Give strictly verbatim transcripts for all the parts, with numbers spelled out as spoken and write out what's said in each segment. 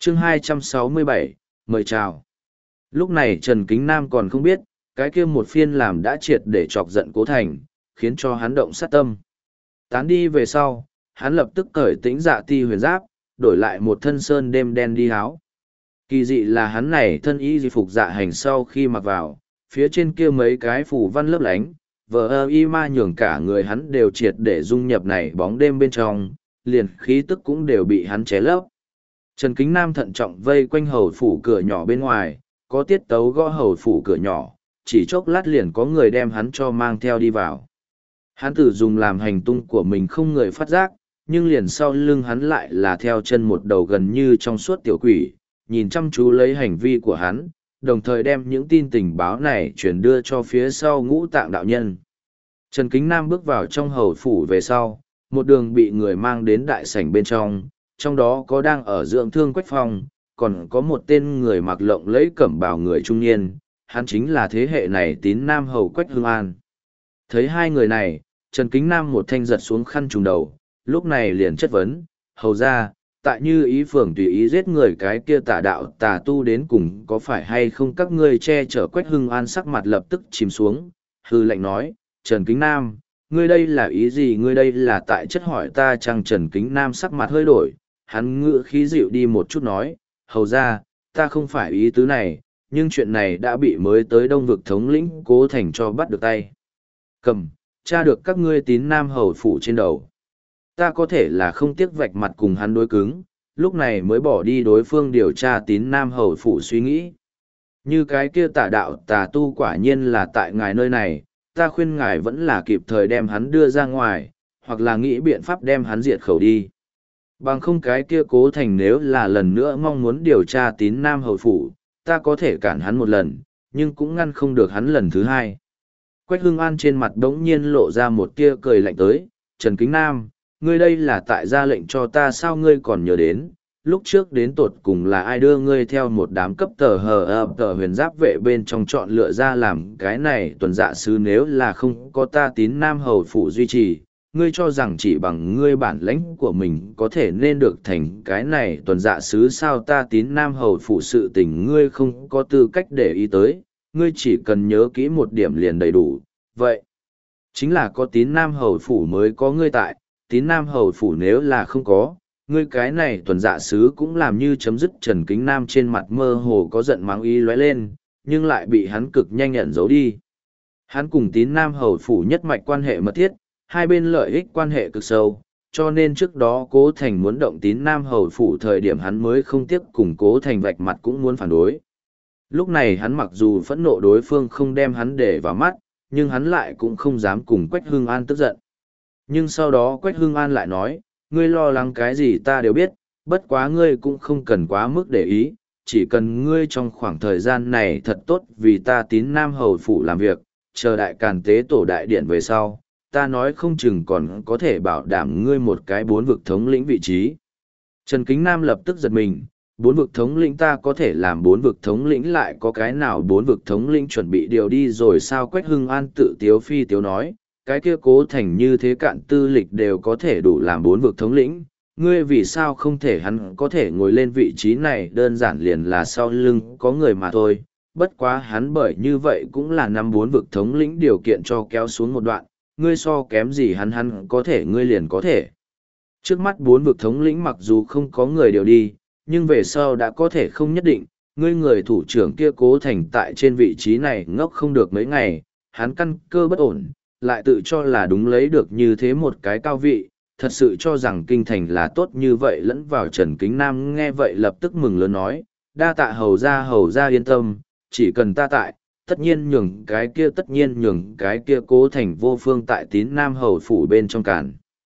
chương hai trăm sáu mươi bảy, mời chào. Lúc này Trần Kính Nam còn không biết, cái kia một phiên làm đã triệt để chọc giận Cố Thành, khiến cho hắn động sát tâm. Tán đi về sau, hắn lập tức cởi tĩnh dạ ti huyền giáp, đổi lại một thân sơn đêm đen đi áo. Kỳ dị là hắn này thân y di phục dạ hành sau khi mặc vào, phía trên kia mấy cái phủ văn lấp lánh, vờ ơ y ma nhường cả người hắn đều triệt để dung nhập này bóng đêm bên trong, liền khí tức cũng đều bị hắn ché lấp. Trần Kính Nam thận trọng vây quanh hầu phủ cửa nhỏ bên ngoài, có tiết tấu gõ hầu phủ cửa nhỏ, chỉ chốc lát liền có người đem hắn cho mang theo đi vào. Hắn tự dùng làm hành tung của mình không người phát giác, nhưng liền sau lưng hắn lại là theo chân một đầu gần như trong suốt tiểu quỷ, nhìn chăm chú lấy hành vi của hắn, đồng thời đem những tin tình báo này chuyển đưa cho phía sau ngũ tạng đạo nhân. Trần Kính Nam bước vào trong hầu phủ về sau, một đường bị người mang đến đại sảnh bên trong, trong đó có đang ở dưỡng thương Quách Phong, còn có một tên người mặc lộng lẫy cẩm bào người trung niên, hắn chính là thế hệ này tín nam hầu Quách Hưng An. Thấy hai người này, Trần Kính Nam một thanh giật xuống khăn trùng đầu, lúc này liền chất vấn, hầu ra, tại như ý phường tùy ý giết người cái kia tà đạo tà tu đến cùng có phải hay không các ngươi che chở Quách Hưng An sắc mặt lập tức chìm xuống, hư lệnh nói, Trần Kính Nam, ngươi đây là ý gì ngươi đây là tại chất hỏi ta chăng Trần Kính Nam sắc mặt hơi đổi, hắn ngữ khí dịu đi một chút nói, hầu ra, ta không phải ý tứ này, nhưng chuyện này đã bị mới tới đông vực thống lĩnh Cố Thành cho bắt được tay. Cầm, tra được các ngươi tín nam hầu phủ trên đầu. Ta có thể là không tiếc vạch mặt cùng hắn đối cứng, lúc này mới bỏ đi đối phương điều tra tín nam hầu phủ suy nghĩ. Như cái kia tà đạo tà tu quả nhiên là tại ngài nơi này, ta khuyên ngài vẫn là kịp thời đem hắn đưa ra ngoài, hoặc là nghĩ biện pháp đem hắn diệt khẩu đi. Bằng không cái kia Cố Thành nếu là lần nữa mong muốn điều tra tín nam hầu phủ, ta có thể cản hắn một lần, nhưng cũng ngăn không được hắn lần thứ hai. Quách Hưng An trên mặt đống nhiên lộ ra một tia cười lạnh tới, Trần Kính Nam, ngươi đây là tại ra lệnh cho ta sao ngươi còn nhớ đến, lúc trước đến tột cùng là ai đưa ngươi theo một đám cấp tờ hờ ập tờ huyền giáp vệ bên trong chọn lựa ra làm cái này tuần dạ sứ nếu là không có ta tín nam hầu phủ duy trì, ngươi cho rằng chỉ bằng ngươi bản lãnh của mình có thể nên được thành cái này tuần dạ sứ sao ta tín nam hầu phủ sự tình ngươi không có tư cách để ý tới, ngươi chỉ cần nhớ kỹ một điểm liền đầy đủ, vậy chính là có tín nam hầu phủ mới có ngươi tại, tín nam hầu phủ nếu là không có, ngươi cái này tuần dạ sứ cũng làm như chấm dứt. Trần Kính Nam trên mặt mơ hồ có giận mắng ý lóe lên, nhưng lại bị hắn cực nhanh nhận giấu đi. Hắn cùng tín nam hầu phủ nhất mạch quan hệ mật thiết, hai bên lợi ích quan hệ cực sâu, cho nên trước đó Cố Thành muốn động tín nam hầu phủ thời điểm hắn mới không tiếc cùng Cố Thành vạch mặt cũng muốn phản đối. Lúc này hắn mặc dù phẫn nộ đối phương không đem hắn để vào mắt, nhưng hắn lại cũng không dám cùng Quách Hưng An tức giận. Nhưng sau đó Quách Hưng An lại nói, ngươi lo lắng cái gì ta đều biết, bất quá ngươi cũng không cần quá mức để ý, chỉ cần ngươi trong khoảng thời gian này thật tốt vì ta tín nam hầu phủ làm việc, chờ đại càn tế tổ đại điện về sau, ta nói không chừng còn có thể bảo đảm ngươi một cái bốn vực thống lĩnh vị trí. Trần Kính Nam lập tức giật mình, bốn vực thống lĩnh ta có thể làm bốn vực thống lĩnh lại có cái nào bốn vực thống lĩnh chuẩn bị điều đi rồi sao Quách Hưng An tự tiếu phi tiếu nói, cái kia Cố Thành như thế cạn tư lịch đều có thể đủ làm bốn vực thống lĩnh, ngươi vì sao không thể hắn có thể ngồi lên vị trí này đơn giản liền là sau lưng có người mà thôi, bất quá hắn bởi như vậy cũng là năm bốn vực thống lĩnh điều kiện cho kéo xuống một đoạn, ngươi so kém gì hắn hắn có thể ngươi liền có thể. Trước mắt bốn vực thống lĩnh mặc dù không có người điều đi, nhưng về sau đã có thể không nhất định, ngươi người thủ trưởng kia Cố Thành tại trên vị trí này ngốc không được mấy ngày, hắn căn cơ bất ổn, lại tự cho là đúng lấy được như thế một cái cao vị, thật sự cho rằng kinh thành là tốt như vậy lẫn vào. Trần Kính Nam nghe vậy lập tức mừng lớn nói, đa tạ hầu ra hầu ra yên tâm, chỉ cần ta tại, tất nhiên nhường cái kia tất nhiên nhường cái kia Cố Thành vô phương tại tín nam hầu phủ bên trong cản.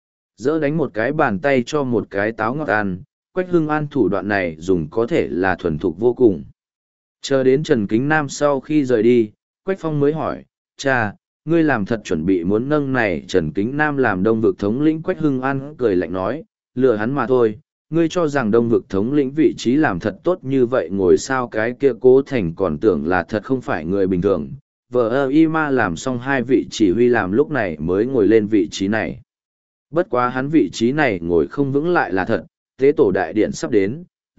Dỡ đánh một cái bàn tay cho một cái táo ngọt ăn, Quách Hưng An thủ đoạn này dùng có thể là thuần thục vô cùng. Chờ đến Trần Kính Nam sau khi rời đi, Quách Phong mới hỏi, cha, ngươi làm thật chuẩn bị muốn nâng này Trần Kính Nam làm đông vực thống lĩnh. Quách Hưng An cười lạnh nói, lừa hắn mà thôi, ngươi cho rằng đông vực thống lĩnh vị trí làm thật tốt như vậy ngồi sao cái kia Cố Thành còn tưởng là thật không phải người bình thường, vợ ơ y ma làm xong hai vị chỉ huy làm lúc này mới ngồi lên vị trí này. Bất quá hắn vị trí này ngồi không vững lại là thật, tế tổ đại điện sắp đến,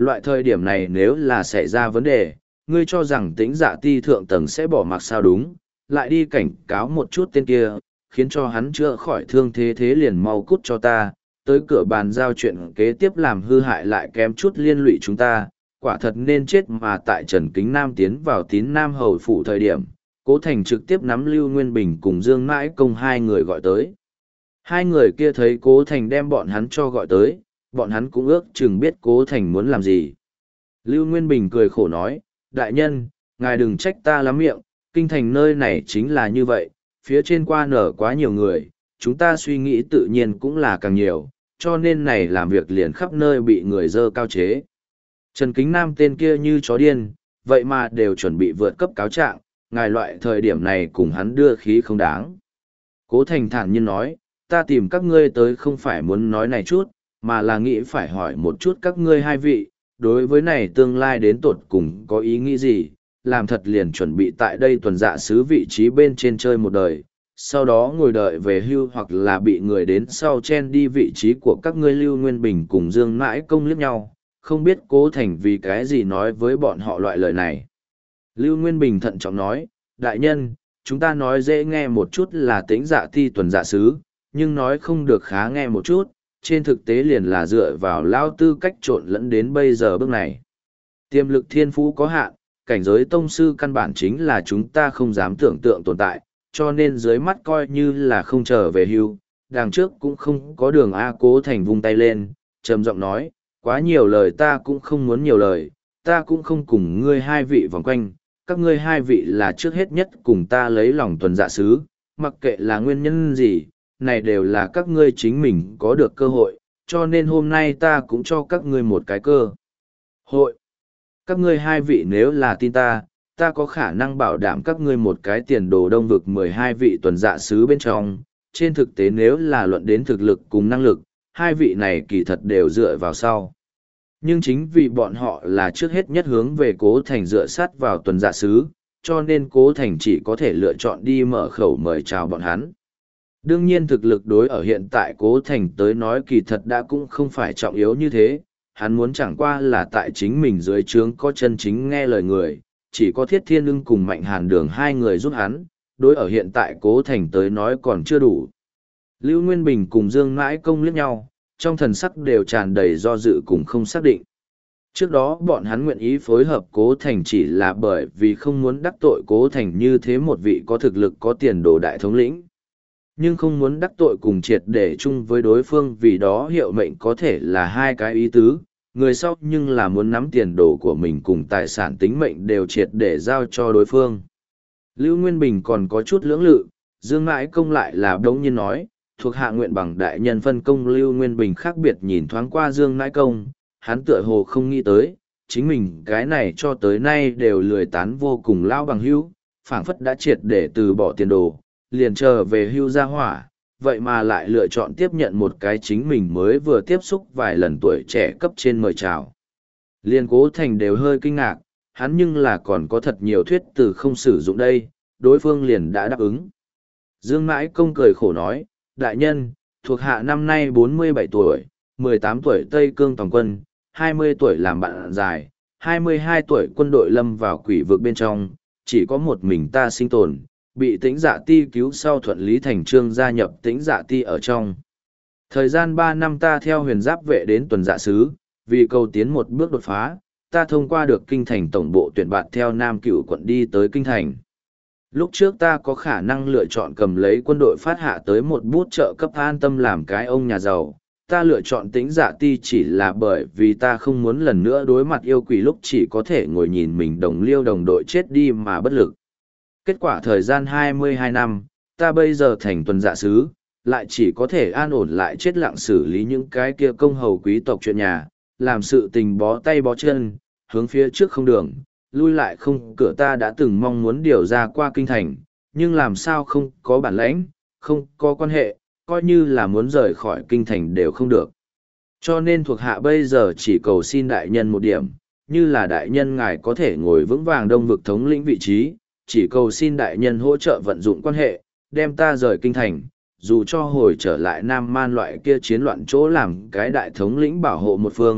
Loại thời điểm này nếu là xảy ra vấn đề, ngươi cho rằng tĩnh dạ ti thượng tầng sẽ bỏ mặc sao đúng, lại đi cảnh cáo một chút tên kia, khiến cho hắn chữa khỏi thương thế thế liền mau cút cho ta, tới cửa bàn giao chuyện kế tiếp làm hư hại lại kém chút liên lụy chúng ta, quả thật nên chết mà tại Trần Kính Nam tiến vào tín Nam Hầu phủ thời điểm, Cố Thành trực tiếp nắm Lưu Nguyên Bình cùng Dương Mãi Công hai người gọi tới. Hai người kia thấy Cố Thành đem bọn hắn cho gọi tới, bọn hắn cũng ước chừng biết Cố Thành muốn làm gì. Lưu Nguyên Bình cười khổ nói, đại nhân, ngài đừng trách ta lắm miệng, kinh thành nơi này chính là như vậy, phía trên qua nở quá nhiều người, chúng ta suy nghĩ tự nhiên cũng là càng nhiều, cho nên này làm việc liền khắp nơi bị người dơ cao chế. Trần Kính Nam tên kia như chó điên, vậy mà đều chuẩn bị vượt cấp cáo trạng, ngài loại thời điểm này cùng hắn đưa khí không đáng. Cố Thành thản nhiên nói, ta tìm các ngươi tới không phải muốn nói này chút, mà là nghĩ phải hỏi một chút các ngươi hai vị, đối với này tương lai đến tột cùng có ý nghĩ gì, làm thật liền chuẩn bị tại đây tuần dạ xứ vị trí bên trên chơi một đời, sau đó ngồi đợi về hưu hoặc là bị người đến sau chen đi vị trí của các ngươi Lưu Nguyên Bình cùng Dương Mãi Công liếc nhau, không biết Cố Thành vì cái gì nói với bọn họ loại lời này. Lưu Nguyên Bình thận trọng nói, đại nhân, chúng ta nói dễ nghe một chút là tính dạ ti tuần dạ xứ, nhưng nói không được khá nghe một chút, trên thực tế liền là dựa vào lao tư cách trộn lẫn đến bây giờ bước này. Tiềm lực thiên phú có hạn, cảnh giới tông sư căn bản chính là chúng ta không dám tưởng tượng tồn tại, cho nên dưới mắt coi như là không trở về hưu, đằng trước cũng không có đường A. Cố Thành vung tay lên, trầm giọng nói, quá nhiều lời ta cũng không muốn nhiều lời, ta cũng không cùng ngươi hai vị vòng quanh, các ngươi hai vị là trước hết nhất cùng ta lấy lòng tuần dạ sứ, mặc kệ là nguyên nhân gì, này đều là các ngươi chính mình có được cơ hội, cho nên hôm nay ta cũng cho các ngươi một cái cơ hội. Các ngươi hai vị nếu là tin ta, ta có khả năng bảo đảm các ngươi một cái tiền đồ đông vực mười hai vị tuần dạ sứ bên trong. Trên thực tế nếu là luận đến thực lực cùng năng lực, hai vị này kỳ thật đều dựa vào sau. Nhưng chính vì bọn họ là trước hết nhất hướng về Cố Thành dựa sát vào tuần dạ sứ, cho nên Cố Thành chỉ có thể lựa chọn đi mở khẩu mời chào bọn hắn. Đương nhiên thực lực đối ở hiện tại Cố Thành tới nói kỳ thật đã cũng không phải trọng yếu như thế, hắn muốn chẳng qua là tại chính mình dưới trướng có chân chính nghe lời người, chỉ có Thiết Thiên Ưng cùng Mạnh Hàn Đường hai người giúp hắn, đối ở hiện tại Cố Thành tới nói còn chưa đủ. Lưu Nguyên Bình cùng Dương Mãi Công liếc nhau, trong thần sắc đều tràn đầy do dự cùng không xác định. Trước đó bọn hắn nguyện ý phối hợp Cố Thành chỉ là bởi vì không muốn đắc tội Cố Thành như thế một vị có thực lực có tiền đồ đại thống lĩnh. Nhưng không muốn đắc tội cùng triệt để chung với đối phương vì đó hiệu mệnh có thể là hai cái ý tứ, người sau nhưng là muốn nắm tiền đồ của mình cùng tài sản tính mệnh đều triệt để giao cho đối phương. Lưu Nguyên Bình còn có chút lưỡng lự, Dương Mãi Công lại là đống nhiên nói, thuộc hạ nguyện bằng đại nhân phân công. Lưu Nguyên Bình khác biệt nhìn thoáng qua Dương Mãi Công, hắn tựa hồ không nghĩ tới, chính mình cái này cho tới nay đều lười tán vô cùng lao bằng hữu, phảng phất đã triệt để từ bỏ tiền đồ, liền trở về hưu gia hỏa, vậy mà lại lựa chọn tiếp nhận một cái chính mình mới vừa tiếp xúc vài lần tuổi trẻ cấp trên mời chào. Liên Cố Thành đều hơi kinh ngạc, hắn nhưng là còn có thật nhiều thuyết từ không sử dụng đây, đối phương liền đã đáp ứng. Dương Mãi Công cười khổ nói, đại nhân, thuộc hạ năm nay bốn mươi bảy tuổi, mười tám tuổi Tây Cương Tòng quân, hai mươi tuổi làm bạn dài, hai mươi hai tuổi quân đội lâm vào quỷ vực bên trong, chỉ có một mình ta sinh tồn, bị Tĩnh Dạ Ti cứu sau thuận lý thành trương gia nhập Tĩnh Dạ Ti ở trong. Thời gian ba năm ta theo huyền giáp vệ đến tuần dạ sứ, vì cầu tiến một bước đột phá, ta thông qua được kinh thành tổng bộ tuyển bạn theo Nam Cửu quận đi tới kinh thành. Lúc trước ta có khả năng lựa chọn cầm lấy quân đội phát hạ tới một bút trợ cấp an tâm làm cái ông nhà giàu. Ta lựa chọn Tĩnh Dạ Ti chỉ là bởi vì ta không muốn lần nữa đối mặt yêu quỷ lúc chỉ có thể ngồi nhìn mình đồng liêu đồng đội chết đi mà bất lực. Kết quả thời gian hai mươi hai năm, ta bây giờ thành tuần dạ sứ, lại chỉ có thể an ổn lại chết lặng xử lý những cái kia công hầu quý tộc chuyện nhà, làm sự tình bó tay bó chân, hướng phía trước không đường, lui lại không cửa. Ta đã từng mong muốn điều ra qua kinh thành, nhưng làm sao không có bản lãnh, không có quan hệ, coi như là muốn rời khỏi kinh thành đều không được. Cho nên thuộc hạ bây giờ chỉ cầu xin đại nhân một điểm, như là đại nhân ngài có thể ngồi vững vàng đông vực thống lĩnh vị trí, chỉ cầu xin đại nhân hỗ trợ vận dụng quan hệ, đem ta rời kinh thành, dù cho hồi trở lại Nam Man loại kia chiến loạn chỗ làm cái đại thống lĩnh bảo hộ một phương,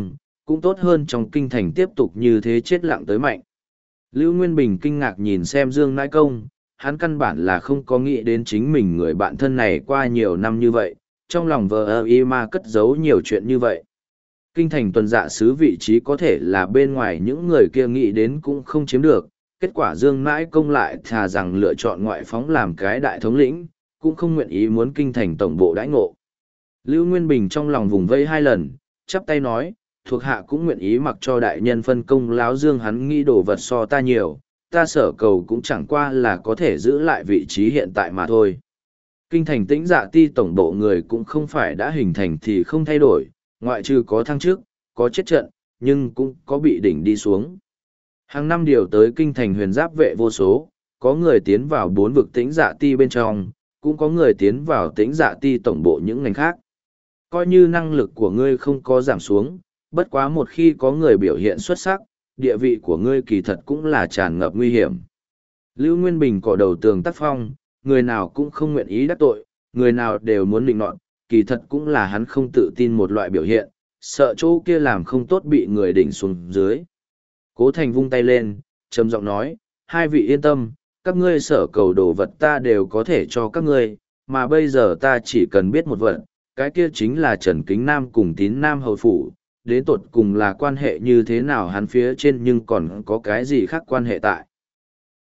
cũng tốt hơn trong kinh thành tiếp tục như thế chết lặng tới mạnh. Lưu Nguyên Bình kinh ngạc nhìn xem Dương Nãi Công, hắn căn bản là không có nghĩ đến chính mình người bạn thân này qua nhiều năm như vậy, trong lòng vợ ơ y ma cất giấu nhiều chuyện như vậy. Kinh thành tuần dạ sứ vị trí có thể là bên ngoài những người kia nghĩ đến cũng không chiếm được, kết quả Dương Nãi Công lại thà rằng lựa chọn ngoại phóng làm cái đại thống lĩnh, cũng không nguyện ý muốn kinh thành tổng bộ đãi ngộ. Lưu Nguyên Bình trong lòng vùng vây hai lần, chắp tay nói, thuộc hạ cũng nguyện ý mặc cho đại nhân phân công láo Dương hắn nghĩ đồ vật so ta nhiều, ta sở cầu cũng chẳng qua là có thể giữ lại vị trí hiện tại mà thôi. Kinh thành Tĩnh Dạ Ti tổng bộ người cũng không phải đã hình thành thì không thay đổi, ngoại trừ có thăng chức, có chết trận, nhưng cũng có bị đỉnh đi xuống. Hàng năm điều tới kinh thành huyền giáp vệ vô số, có người tiến vào bốn vực Tĩnh Dạ Ti bên trong, cũng có người tiến vào Tĩnh Dạ Ti tổng bộ những ngành khác. Coi như năng lực của ngươi không có giảm xuống, bất quá một khi có người biểu hiện xuất sắc, địa vị của ngươi kỳ thật cũng là tràn ngập nguy hiểm. Lưu Nguyên Bình cỏ đầu tường tác phong, người nào cũng không nguyện ý đắc tội, người nào đều muốn định nọt, kỳ thật cũng là hắn không tự tin một loại biểu hiện, sợ chỗ kia làm không tốt bị người đỉnh xuống dưới. Cố Thành vung tay lên, trầm giọng nói, hai vị yên tâm, các ngươi sở cầu đồ vật ta đều có thể cho các ngươi, mà bây giờ ta chỉ cần biết một vật, cái kia chính là Trần Kính Nam cùng Tín Nam hầu phủ, đến tột cùng là quan hệ như thế nào hắn phía trên nhưng còn có cái gì khác quan hệ tại.